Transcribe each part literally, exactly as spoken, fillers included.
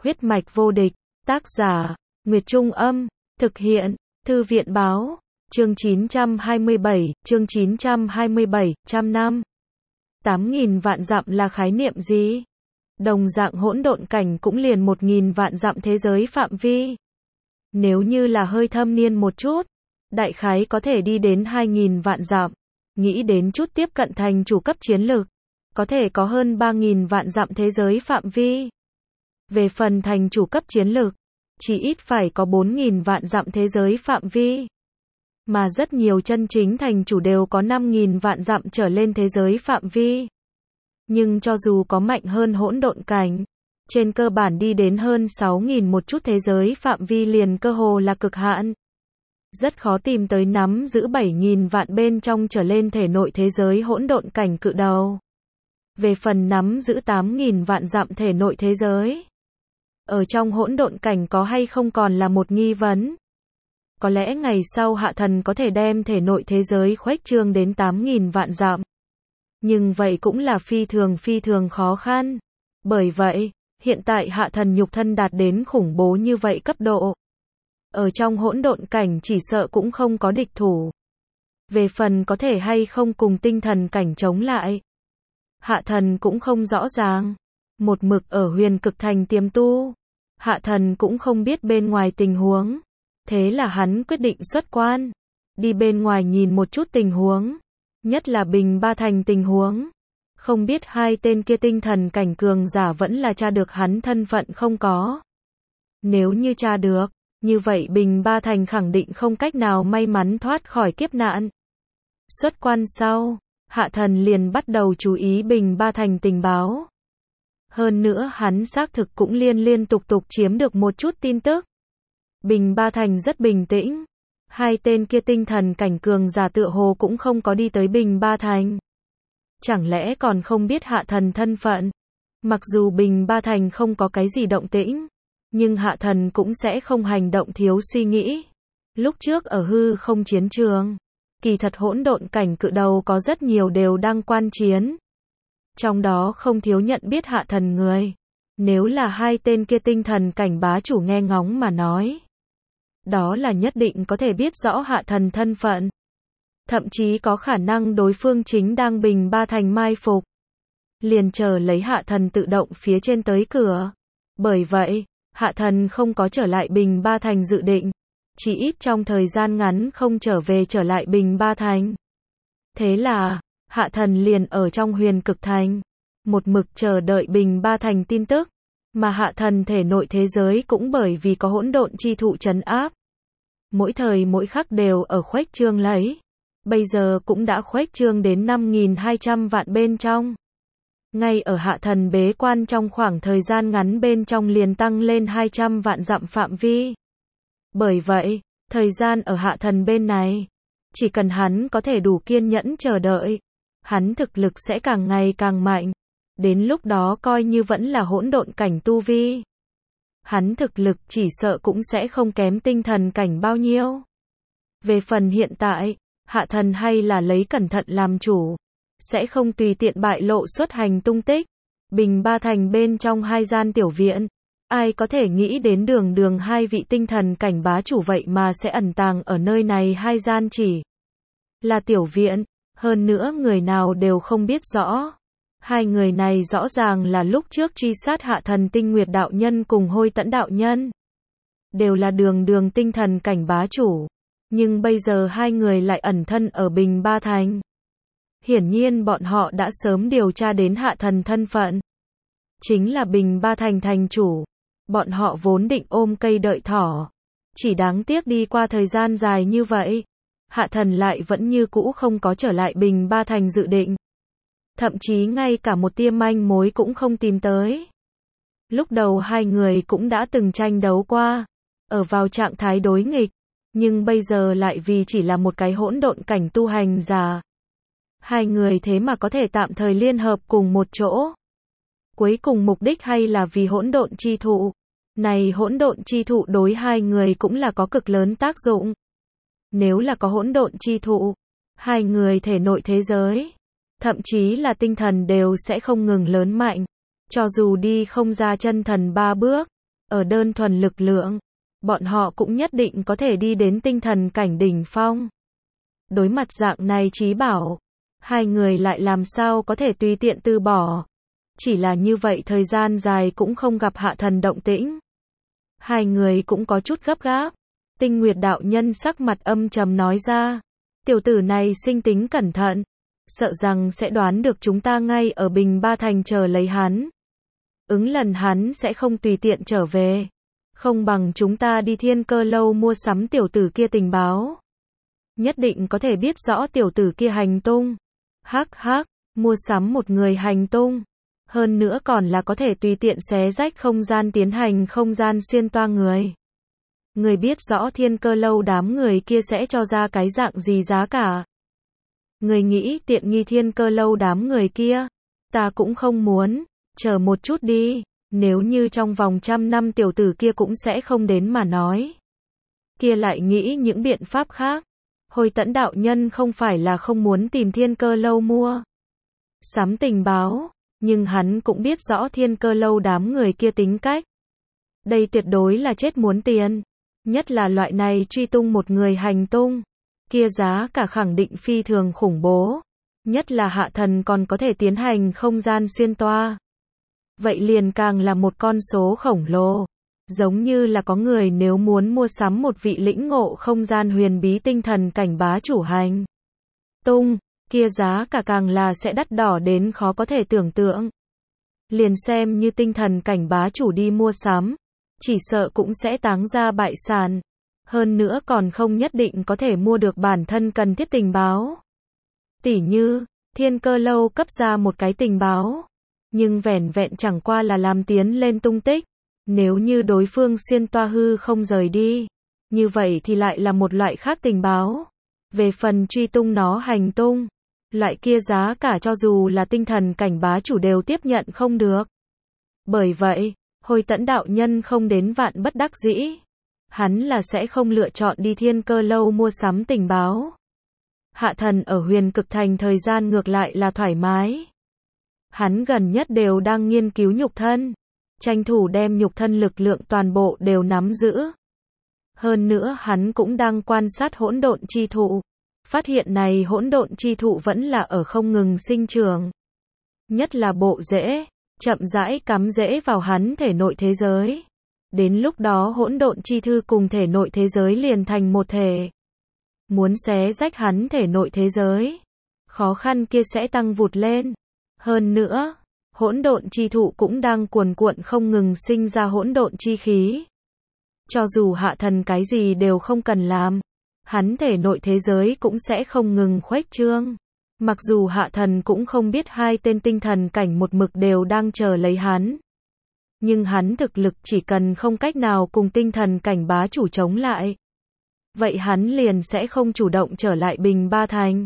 Huyết mạch vô địch, tác giả, Nguyệt Trung Âm, thực hiện, Thư viện Báo, chương chín trăm hai mươi bảy, chương chín trăm hai mươi bảy, trăm năm. tám nghìn vạn dặm là khái niệm gì? Đồng dạng hỗn độn cảnh cũng liền một nghìn vạn dặm thế giới phạm vi. Nếu như là hơi thâm niên một chút, đại khái có thể đi đến hai nghìn vạn dặm. Nghĩ đến chút tiếp cận thành chủ cấp chiến lược, có thể có hơn ba nghìn vạn dặm thế giới phạm vi. Về phần thành chủ cấp chiến lược, chỉ ít phải có bốn nghìn vạn dặm thế giới phạm vi. Mà rất nhiều chân chính thành chủ đều có năm nghìn vạn dặm trở lên thế giới phạm vi. Nhưng cho dù có mạnh hơn hỗn độn cảnh, trên cơ bản đi đến hơn sáu nghìn một chút thế giới phạm vi liền cơ hồ là cực hạn. Rất khó tìm tới nắm giữ bảy nghìn vạn bên trong trở lên thể nội thế giới hỗn độn cảnh cự đầu. Về phần nắm giữ tám nghìn vạn dặm thể nội thế giới, ở trong hỗn độn cảnh có hay không còn là một nghi vấn. Có lẽ ngày sau hạ thần có thể đem thể nội thế giới khuếch trương đến tám nghìn vạn dặm. Nhưng vậy cũng là phi thường phi thường khó khăn. Bởi vậy, hiện tại hạ thần nhục thân đạt đến khủng bố như vậy cấp độ. Ở trong hỗn độn cảnh chỉ sợ cũng không có địch thủ. Về phần có thể hay không cùng tinh thần cảnh chống lại, hạ thần cũng không rõ ràng. Một mực ở huyền cực thành tiềm tu, hạ thần cũng không biết bên ngoài tình huống. Thế là hắn quyết định xuất quan, đi bên ngoài nhìn một chút tình huống, nhất là Bình Ba Thành tình huống. Không biết hai tên kia tinh thần cảnh cường giả vẫn là tra được hắn thân phận không có. Nếu như tra được, như vậy Bình Ba Thành khẳng định không cách nào may mắn thoát khỏi kiếp nạn. Xuất quan sau, hạ thần liền bắt đầu chú ý Bình Ba Thành tình báo. Hơn nữa hắn xác thực cũng liên liên tục tục chiếm được một chút tin tức. Bình Ba Thành rất bình tĩnh. Hai tên kia tinh thần cảnh cường giả tựa hồ cũng không có đi tới Bình Ba Thành. Chẳng lẽ còn không biết hạ thần thân phận? Mặc dù Bình Ba Thành không có cái gì động tĩnh, nhưng hạ thần cũng sẽ không hành động thiếu suy nghĩ. Lúc trước ở hư không chiến trường, kỳ thật hỗn độn cảnh cự đầu có rất nhiều đều đang quan chiến. Trong đó không thiếu nhận biết hạ thần người. Nếu là hai tên kia tinh thần cảnh bá chủ nghe ngóng mà nói, đó là nhất định có thể biết rõ hạ thần thân phận. Thậm chí có khả năng đối phương chính đang Bình Ba Thành mai phục, liền chờ lấy hạ thần tự động phía trên tới cửa. Bởi vậy, hạ thần không có trở lại Bình Ba Thành dự định, chỉ ít trong thời gian ngắn không trở về trở lại Bình Ba Thành. Thế là, hạ thần liền ở trong huyền cực thành, một mực chờ đợi Bình Ba Thành tin tức. Mà hạ thần thể nội thế giới cũng bởi vì có hỗn độn chi thụ trấn áp, mỗi thời mỗi khắc đều ở khuếch trương lấy. Bây giờ cũng đã khuếch trương đến năm nghìn hai trăm vạn bên trong. Ngay ở hạ thần bế quan trong khoảng thời gian ngắn bên trong liền tăng lên hai trăm vạn dặm phạm vi. Bởi vậy, thời gian ở hạ thần bên này, chỉ cần hắn có thể đủ kiên nhẫn chờ đợi, hắn thực lực sẽ càng ngày càng mạnh. Đến lúc đó coi như vẫn là hỗn độn cảnh tu vi, hắn thực lực chỉ sợ cũng sẽ không kém tinh thần cảnh bao nhiêu. Về phần hiện tại, hạ thần hay là lấy cẩn thận làm chủ, sẽ không tùy tiện bại lộ xuất hành tung tích. Bình Ba Thành bên trong hai gian tiểu viện, ai có thể nghĩ đến đường đường hai vị tinh thần cảnh bá chủ vậy mà sẽ ẩn tàng ở nơi này hai gian chỉ là tiểu viện, hơn nữa người nào đều không biết rõ. Hai người này rõ ràng là lúc trước truy sát hạ thần Tinh Nguyệt đạo nhân cùng Hôi Tẫn đạo nhân, đều là đường đường tinh thần cảnh bá chủ, nhưng bây giờ hai người lại ẩn thân ở Bình Ba Thành. Hiển nhiên bọn họ đã sớm điều tra đến hạ thần thân phận, chính là Bình Ba Thành thành chủ. Bọn họ vốn định ôm cây đợi thỏ, chỉ đáng tiếc đi qua thời gian dài như vậy, hạ thần lại vẫn như cũ không có trở lại Bình Ba Thành dự định. Thậm chí ngay cả một tia manh mối cũng không tìm tới. Lúc đầu hai người cũng đã từng tranh đấu qua, ở vào trạng thái đối nghịch, nhưng bây giờ lại vì chỉ là một cái hỗn độn cảnh tu hành giả, hai người thế mà có thể tạm thời liên hợp cùng một chỗ. Cuối cùng mục đích hay là vì hỗn độn chi thụ. Này hỗn độn chi thụ đối hai người cũng là có cực lớn tác dụng. Nếu là có hỗn độn chi thụ, hai người thể nội thế giới, thậm chí là tinh thần đều sẽ không ngừng lớn mạnh. Cho dù đi không ra chân thần ba bước, ở đơn thuần lực lượng, bọn họ cũng nhất định có thể đi đến tinh thần cảnh đỉnh phong. Đối mặt dạng này trí bảo, hai người lại làm sao có thể tùy tiện từ bỏ. Chỉ là như vậy thời gian dài cũng không gặp Hạ Thần động tĩnh. Hai người cũng có chút gấp gáp. Tinh Nguyệt đạo nhân sắc mặt âm trầm nói ra, tiểu tử này sinh tính cẩn thận, sợ rằng sẽ đoán được chúng ta ngay ở Bình Ba Thành chờ lấy hắn. Ứng lần hắn sẽ không tùy tiện trở về. Không bằng chúng ta đi Thiên Cơ lâu mua sắm tiểu tử kia tình báo. Nhất định có thể biết rõ tiểu tử kia hành tung. Hắc hắc, mua sắm một người hành tung. Hơn nữa còn là có thể tùy tiện xé rách không gian tiến hành không gian xuyên toa người. Người biết rõ Thiên Cơ lâu đám người kia sẽ cho ra cái dạng gì giá cả. Người nghĩ tiện nghi Thiên Cơ lâu đám người kia. Ta cũng không muốn, chờ một chút đi, nếu như trong vòng trăm năm tiểu tử kia cũng sẽ không đến mà nói. Kia lại nghĩ những biện pháp khác. Hồi Tẫn đạo nhân không phải là không muốn tìm Thiên Cơ lâu mua sắm tình báo, nhưng hắn cũng biết rõ Thiên Cơ lâu đám người kia tính cách. Đây tuyệt đối là chết muốn tiền. Nhất là loại này truy tung một người hành tung. Kia giá cả khẳng định phi thường khủng bố. Nhất là Hạ Thần còn có thể tiến hành không gian xuyên toa. Vậy liền càng là một con số khổng lồ. Giống như là có người nếu muốn mua sắm một vị lĩnh ngộ không gian huyền bí tinh thần cảnh bá chủ hành tung, kia giá cả càng là sẽ đắt đỏ đến khó có thể tưởng tượng. Liền xem như tinh thần cảnh bá chủ đi mua sắm, chỉ sợ cũng sẽ táng ra bại sản. Hơn nữa còn không nhất định có thể mua được bản thân cần thiết tình báo. Tỉ như, Thiên Cơ lâu cấp ra một cái tình báo, nhưng vẻn vẹn chẳng qua là làm tiến lên tung tích. Nếu như đối phương xuyên toa hư không rời đi, như vậy thì lại là một loại khác tình báo. Về phần truy tung nó hành tung, loại kia giá cả cho dù là tinh thần cảnh bá chủ đều tiếp nhận không được. Bởi vậy, Hồi Tẫn đạo nhân không đến vạn bất đắc dĩ. Hắn là sẽ không lựa chọn đi Thiên Cơ lâu mua sắm tình báo. Hạ Thần ở Huyền Cực Thành thời gian ngược lại là thoải mái. Hắn gần nhất đều đang nghiên cứu nhục thân. Tranh thủ đem nhục thân lực lượng toàn bộ đều nắm giữ. Hơn nữa hắn cũng đang quan sát hỗn độn chi thụ. Phát hiện này hỗn độn chi thụ vẫn là ở không ngừng sinh trưởng. Nhất là bộ rễ, chậm rãi cắm rễ vào hắn thể nội thế giới. Đến lúc đó hỗn độn chi thư cùng thể nội thế giới liền thành một thể. Muốn xé rách hắn thể nội thế giới, khó khăn kia sẽ tăng vụt lên. Hơn nữa, hỗn độn chi thụ cũng đang cuồn cuộn không ngừng sinh ra hỗn độn chi khí. Cho dù Hạ Thần cái gì đều không cần làm, hắn thể nội thế giới cũng sẽ không ngừng khuếch trương. Mặc dù Hạ Thần cũng không biết hai tên tinh thần cảnh một mực đều đang chờ lấy hắn. Nhưng hắn thực lực chỉ cần không cách nào cùng tinh thần cảnh bá chủ chống lại. Vậy hắn liền sẽ không chủ động trở lại Bình Ba Thành.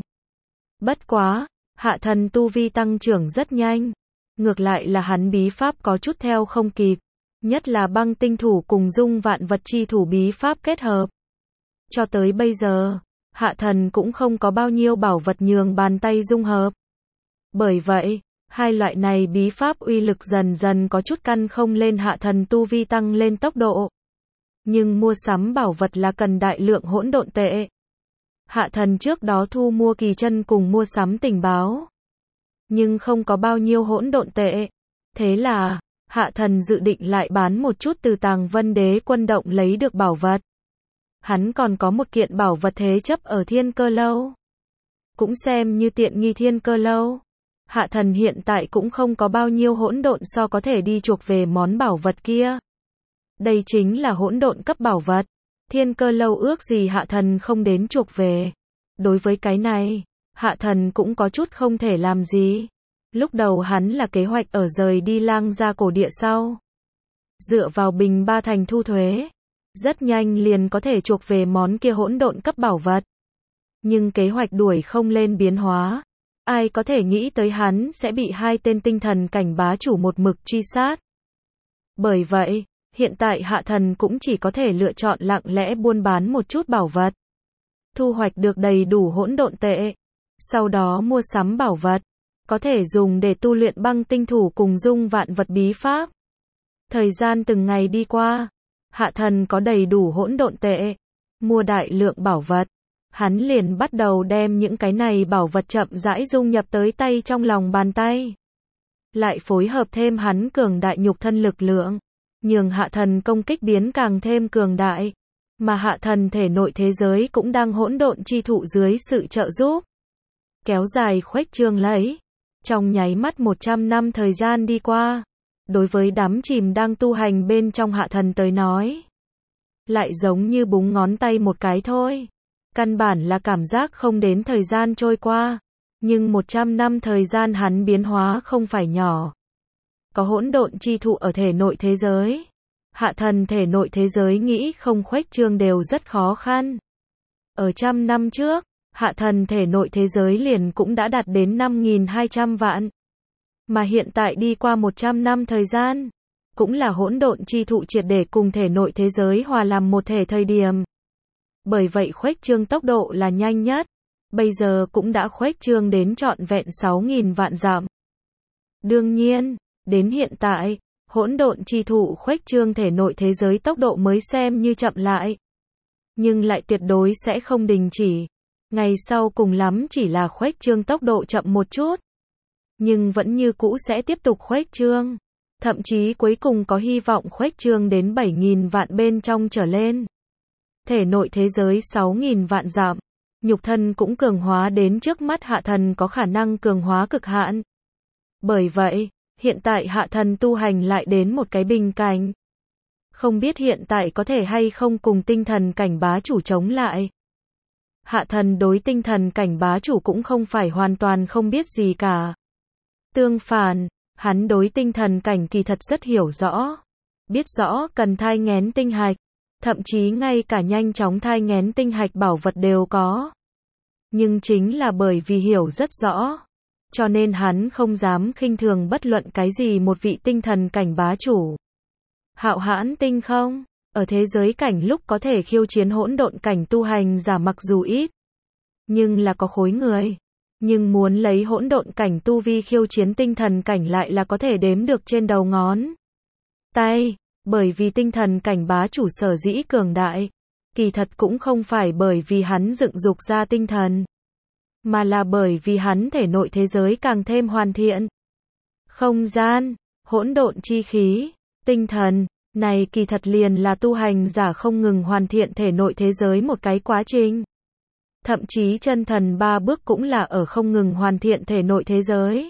Bất quá, Hạ Thần tu vi tăng trưởng rất nhanh. Ngược lại là hắn bí pháp có chút theo không kịp. Nhất là băng tinh thủ cùng dung vạn vật chi thủ bí pháp kết hợp. Cho tới bây giờ, Hạ Thần cũng không có bao nhiêu bảo vật nhường bàn tay dung hợp. Bởi vậy, hai loại này bí pháp uy lực dần dần có chút căn không lên Hạ Thần tu vi tăng lên tốc độ. Nhưng mua sắm bảo vật là cần đại lượng hỗn độn tệ. Hạ Thần trước đó thu mua kỳ chân cùng mua sắm tình báo. Nhưng không có bao nhiêu hỗn độn tệ. Thế là, Hạ Thần dự định lại bán một chút từ Tàng Vân Đế Quân động lấy được bảo vật. Hắn còn có một kiện bảo vật thế chấp ở Thiên Cơ lâu. Cũng xem như tiện nghi Thiên Cơ lâu. Hạ Thần hiện tại cũng không có bao nhiêu hỗn độn so có thể đi chuộc về món bảo vật kia. Đây chính là hỗn độn cấp bảo vật. Thiên Cơ lâu ước gì Hạ Thần không đến chuộc về. Đối với cái này, Hạ Thần cũng có chút không thể làm gì. Lúc đầu hắn là kế hoạch ở rời đi Lang Gia cổ địa sau. Dựa vào Bình Ba Thành thu thuế. Rất nhanh liền có thể chuộc về món kia hỗn độn cấp bảo vật. Nhưng kế hoạch đuổi không lên biến hóa. Ai có thể nghĩ tới hắn sẽ bị hai tên tinh thần cảnh bá chủ một mực truy sát. Bởi vậy, hiện tại Hạ Thần cũng chỉ có thể lựa chọn lặng lẽ buôn bán một chút bảo vật. Thu hoạch được đầy đủ hỗn độn tệ. Sau đó mua sắm bảo vật. Có thể dùng để tu luyện băng tinh thủ cùng dung vạn vật bí pháp. Thời gian từng ngày đi qua, Hạ Thần có đầy đủ hỗn độn tệ, mua đại lượng bảo vật. Hắn liền bắt đầu đem những cái này bảo vật chậm rãi dung nhập tới tay trong lòng bàn tay. Lại phối hợp thêm hắn cường đại nhục thân lực lượng, nhường Hạ Thần công kích biến càng thêm cường đại. Mà Hạ Thần thể nội thế giới cũng đang hỗn độn chi thụ dưới sự trợ giúp, kéo dài khuếch trương lấy. Trong nháy mắt một trăm năm thời gian đi qua, đối với đắm chìm đang tu hành bên trong Hạ Thần tới nói, lại giống như búng ngón tay một cái thôi. Căn bản là cảm giác không đến thời gian trôi qua, nhưng một trăm năm thời gian hắn biến hóa không phải nhỏ. Có hỗn độn chi thụ ở thể nội thế giới, Hạ Thần thể nội thế giới nghĩ không khuếch trương đều rất khó khăn. Ở trăm năm trước, Hạ Thần thể nội thế giới liền cũng đã đạt đến năm nghìn hai trăm vạn. Mà hiện tại đi qua một trăm năm thời gian, cũng là hỗn độn chi thụ triệt để cùng thể nội thế giới hòa làm một thể thời điểm. Bởi vậy khuếch trương tốc độ là nhanh nhất, bây giờ cũng đã khuếch trương đến trọn vẹn sáu nghìn vạn dặm. Đương nhiên, đến hiện tại, hỗn độn chi thụ khuếch trương thể nội thế giới tốc độ mới xem như chậm lại, nhưng lại tuyệt đối sẽ không đình chỉ. Ngày sau cùng lắm chỉ là khuếch trương tốc độ chậm một chút, nhưng vẫn như cũ sẽ tiếp tục khuếch trương, thậm chí cuối cùng có hy vọng khuếch trương đến bảy nghìn vạn bên trong trở lên. Thể nội thế giới sáu nghìn vạn dặm, nhục thân cũng cường hóa đến trước mắt Hạ Thần có khả năng cường hóa cực hạn. Bởi vậy, hiện tại Hạ Thần tu hành lại đến một cái bình cảnh. Không biết hiện tại có thể hay không cùng tinh thần cảnh bá chủ chống lại. Hạ Thần đối tinh thần cảnh bá chủ cũng không phải hoàn toàn không biết gì cả. Tương phản, hắn đối tinh thần cảnh kỳ thật rất hiểu rõ. Biết rõ cần thai nghén tinh hạch, thậm chí ngay cả nhanh chóng thai nghén tinh hạch bảo vật đều có. Nhưng chính là bởi vì hiểu rất rõ, cho nên hắn không dám khinh thường bất luận cái gì một vị tinh thần cảnh bá chủ. Hạo hãn tinh không, ở thế giới cảnh lúc có thể khiêu chiến hỗn độn cảnh tu hành giả mặc dù ít, nhưng là có khối người. Nhưng muốn lấy hỗn độn cảnh tu vi khiêu chiến tinh thần cảnh lại là có thể đếm được trên đầu ngón tay. Bởi vì tinh thần cảnh bá chủ sở dĩ cường đại, kỳ thật cũng không phải bởi vì hắn dựng dục ra tinh thần, mà là bởi vì hắn thể nội thế giới càng thêm hoàn thiện. Không gian, hỗn độn chi khí, tinh thần, này kỳ thật liền là tu hành giả không ngừng hoàn thiện thể nội thế giới một cái quá trình. Thậm chí chân thần ba bước cũng là ở không ngừng hoàn thiện thể nội thế giới.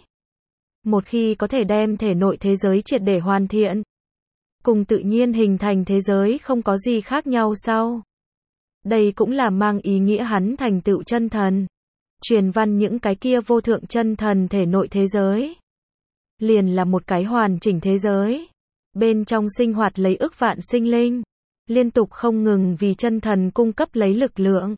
Một khi có thể đem thể nội thế giới triệt để hoàn thiện, cùng tự nhiên hình thành thế giới không có gì khác nhau sau. Đây cũng là mang ý nghĩa hắn thành tựu chân thần. Truyền văn những cái kia vô thượng chân thần thể nội thế giới, liền là một cái hoàn chỉnh thế giới. Bên trong sinh hoạt lấy ức vạn sinh linh, liên tục không ngừng vì chân thần cung cấp lấy lực lượng.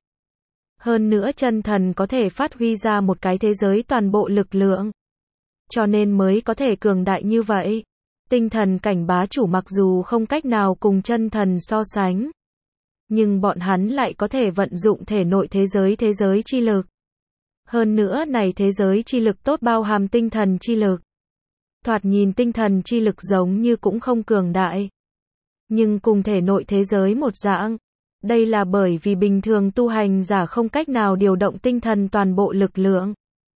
Hơn nữa chân thần có thể phát huy ra một cái thế giới toàn bộ lực lượng, cho nên mới có thể cường đại như vậy. Tinh thần cảnh bá chủ mặc dù không cách nào cùng chân thần so sánh, nhưng bọn hắn lại có thể vận dụng thể nội thế giới thế giới chi lực. Hơn nữa này thế giới chi lực tốt bao hàm tinh thần chi lực. Thoạt nhìn tinh thần chi lực giống như cũng không cường đại, nhưng cùng thể nội thế giới một dạng. Đây là bởi vì bình thường tu hành giả không cách nào điều động tinh thần toàn bộ lực lượng,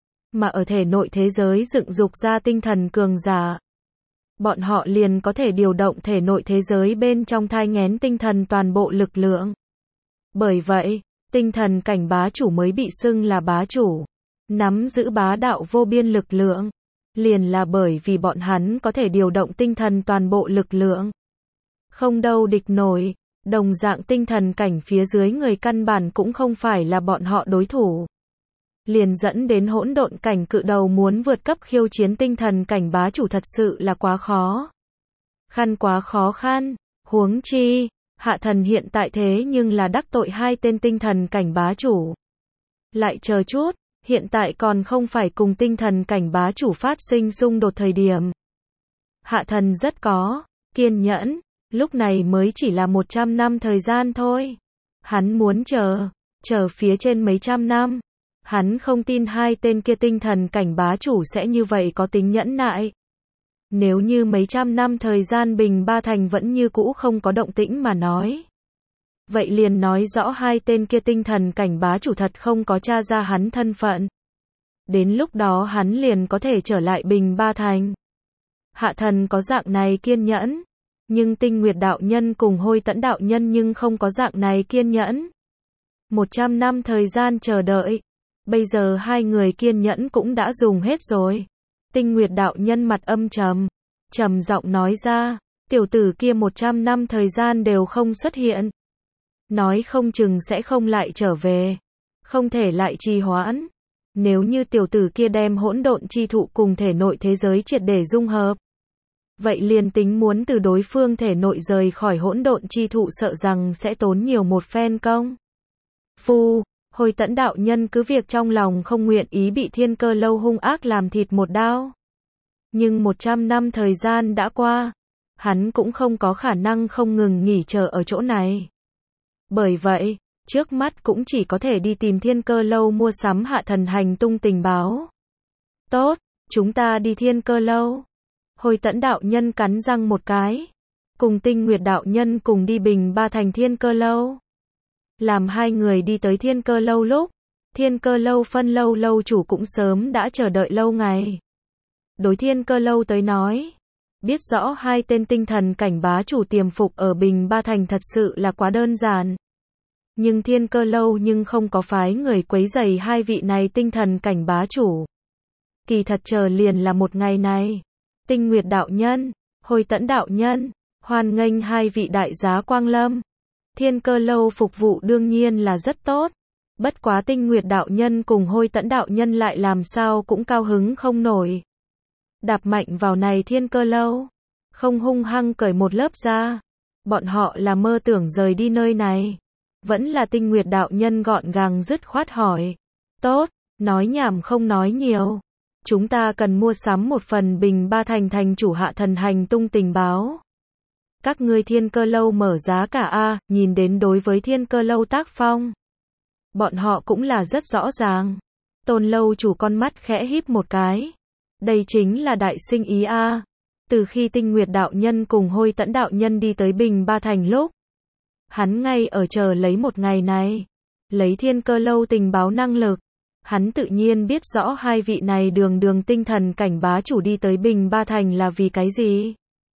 mà ở thể nội thế giới dựng dục ra tinh thần cường giả, bọn họ liền có thể điều động thể nội thế giới bên trong thai nghén tinh thần toàn bộ lực lượng. Bởi vậy, tinh thần cảnh bá chủ mới bị xưng là bá chủ, nắm giữ bá đạo vô biên lực lượng, liền là bởi vì bọn hắn có thể điều động tinh thần toàn bộ lực lượng. Không đâu địch nổi, đồng dạng tinh thần cảnh phía dưới người căn bản cũng không phải là bọn họ đối thủ. Liền dẫn đến hỗn độn cảnh cự đầu muốn vượt cấp khiêu chiến tinh thần cảnh bá chủ thật sự là quá khó khăn quá khó khăn. Huống chi, Hạ Thần hiện tại thế nhưng là đắc tội hai tên tinh thần cảnh bá chủ. Lại chờ chút, hiện tại còn không phải cùng tinh thần cảnh bá chủ phát sinh xung đột thời điểm. Hạ Thần rất có kiên nhẫn, lúc này mới chỉ là một trăm năm thời gian thôi. Hắn muốn chờ, chờ phía trên mấy trăm năm. Hắn không tin hai tên kia tinh thần cảnh bá chủ sẽ như vậy có tính nhẫn nại. Nếu như mấy trăm năm thời gian Bình Ba Thành vẫn như cũ không có động tĩnh mà nói. Vậy liền nói rõ hai tên kia tinh thần cảnh bá chủ thật không có tra ra hắn thân phận. Đến lúc đó hắn liền có thể trở lại Bình Ba Thành. Hạ thần có dạng này kiên nhẫn. Nhưng Tinh Nguyệt đạo nhân cùng Hôi Tẫn đạo nhân nhưng không có dạng này kiên nhẫn. Một trăm năm thời gian chờ đợi. Bây giờ hai người kiên nhẫn cũng đã dùng hết rồi. Tinh Nguyệt đạo nhân mặt âm trầm, trầm giọng nói ra, tiểu tử kia một trăm năm thời gian đều không xuất hiện. Nói không chừng sẽ không lại trở về. Không thể lại trì hoãn. Nếu như tiểu tử kia đem hỗn độn chi thụ cùng thể nội thế giới triệt để dung hợp. Vậy liền tính muốn từ đối phương thể nội rời khỏi hỗn độn chi thụ sợ rằng sẽ tốn nhiều một phen công. Phu, Hôi Tẫn đạo nhân cứ việc trong lòng không nguyện ý bị Thiên Cơ Lâu hung ác làm thịt một đao. Nhưng một trăm năm thời gian đã qua, hắn cũng không có khả năng không ngừng nghỉ chờ ở chỗ này. Bởi vậy, trước mắt cũng chỉ có thể đi tìm Thiên Cơ Lâu mua sắm Hạ Thần hành tung tình báo. Tốt, chúng ta đi Thiên Cơ Lâu. Hôi Tẫn đạo nhân cắn răng một cái, cùng Tinh Nguyệt đạo nhân cùng đi Bình Ba Thành Thiên Cơ Lâu. Làm hai người đi tới Thiên Cơ Lâu lúc, Thiên Cơ Lâu phân lâu lâu chủ cũng sớm đã chờ đợi lâu ngày. Đối Thiên Cơ Lâu tới nói, biết rõ hai tên tinh thần cảnh bá chủ tiềm phục ở Bình Ba Thành thật sự là quá đơn giản. Nhưng Thiên Cơ Lâu nhưng không có phái người quấy rầy hai vị này tinh thần cảnh bá chủ. Kỳ thật chờ liền là một ngày này. Tinh Nguyệt đạo nhân, Hôi Tẫn đạo nhân, hoan nghênh hai vị đại giá quang lâm. Thiên Cơ Lâu phục vụ đương nhiên là rất tốt. Bất quá Tinh Nguyệt đạo nhân cùng Hôi Tẫn đạo nhân lại làm sao cũng cao hứng không nổi. Đạp mạnh vào này Thiên Cơ Lâu, không hung hăng cởi một lớp da. Bọn họ là mơ tưởng rời đi nơi này. Vẫn là Tinh Nguyệt đạo nhân gọn gàng dứt khoát hỏi. Tốt, nói nhảm không nói nhiều. Chúng ta cần mua sắm một phần Bình Ba Thành thành chủ Hạ Thần hành tung tình báo. Các ngươi Thiên Cơ Lâu mở giá cả a, nhìn đến đối với Thiên Cơ Lâu tác phong. Bọn họ cũng là rất rõ ràng. Tôn lâu chủ con mắt khẽ híp một cái. Đây chính là đại sinh ý a. Từ khi Tinh Nguyệt đạo nhân cùng Hôi Tẫn đạo nhân đi tới Bình Ba Thành lúc, hắn ngay ở chờ lấy một ngày này. Lấy Thiên Cơ Lâu tình báo năng lực, hắn tự nhiên biết rõ hai vị này đường đường tinh thần cảnh bá chủ đi tới Bình Ba Thành là vì cái gì.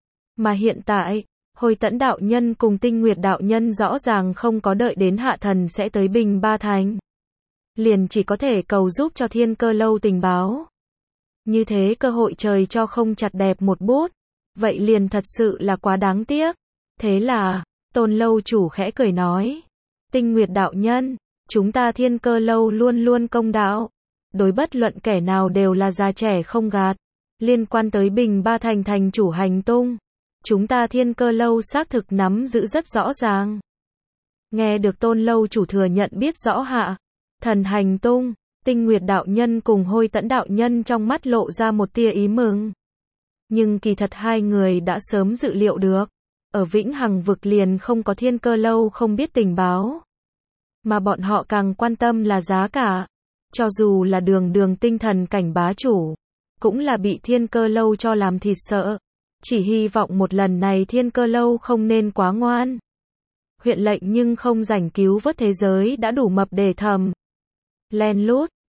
Mà hiện tại, Hôi Tẫn đạo nhân cùng Tinh Nguyệt đạo nhân rõ ràng không có đợi đến Hạ Thần sẽ tới Bình Ba Thành. Liền chỉ có thể cầu giúp cho Thiên Cơ Lâu tình báo. Như thế cơ hội trời cho không chặt đẹp một bút. Vậy liền thật sự là quá đáng tiếc. Thế là, Tôn lâu chủ khẽ cười nói. Tinh Nguyệt đạo nhân, chúng ta Thiên Cơ Lâu luôn luôn công đạo. Đối bất luận kẻ nào đều là già trẻ không gạt. Liên quan tới Bình Ba Thành thành chủ hành tung, chúng ta Thiên Cơ Lâu xác thực nắm giữ rất rõ ràng. Nghe được Tôn lâu chủ thừa nhận biết rõ Hạ Thần hành tung, Tinh Nguyệt đạo nhân cùng Hôi Tẫn đạo nhân trong mắt lộ ra một tia ý mừng. Nhưng kỳ thật hai người đã sớm dự liệu được. Ở Vĩnh Hằng vực liền không có Thiên Cơ Lâu không biết tình báo. Mà bọn họ càng quan tâm là giá cả. Cho dù là đường đường tinh thần cảnh bá chủ, cũng là bị Thiên Cơ Lâu cho làm thịt sợ. Chỉ hy vọng một lần này Thiên Cơ Lâu không nên quá ngoan. Huyện lệnh nhưng không rảnh cứu vớt thế giới đã đủ mập để thầm. Len lút,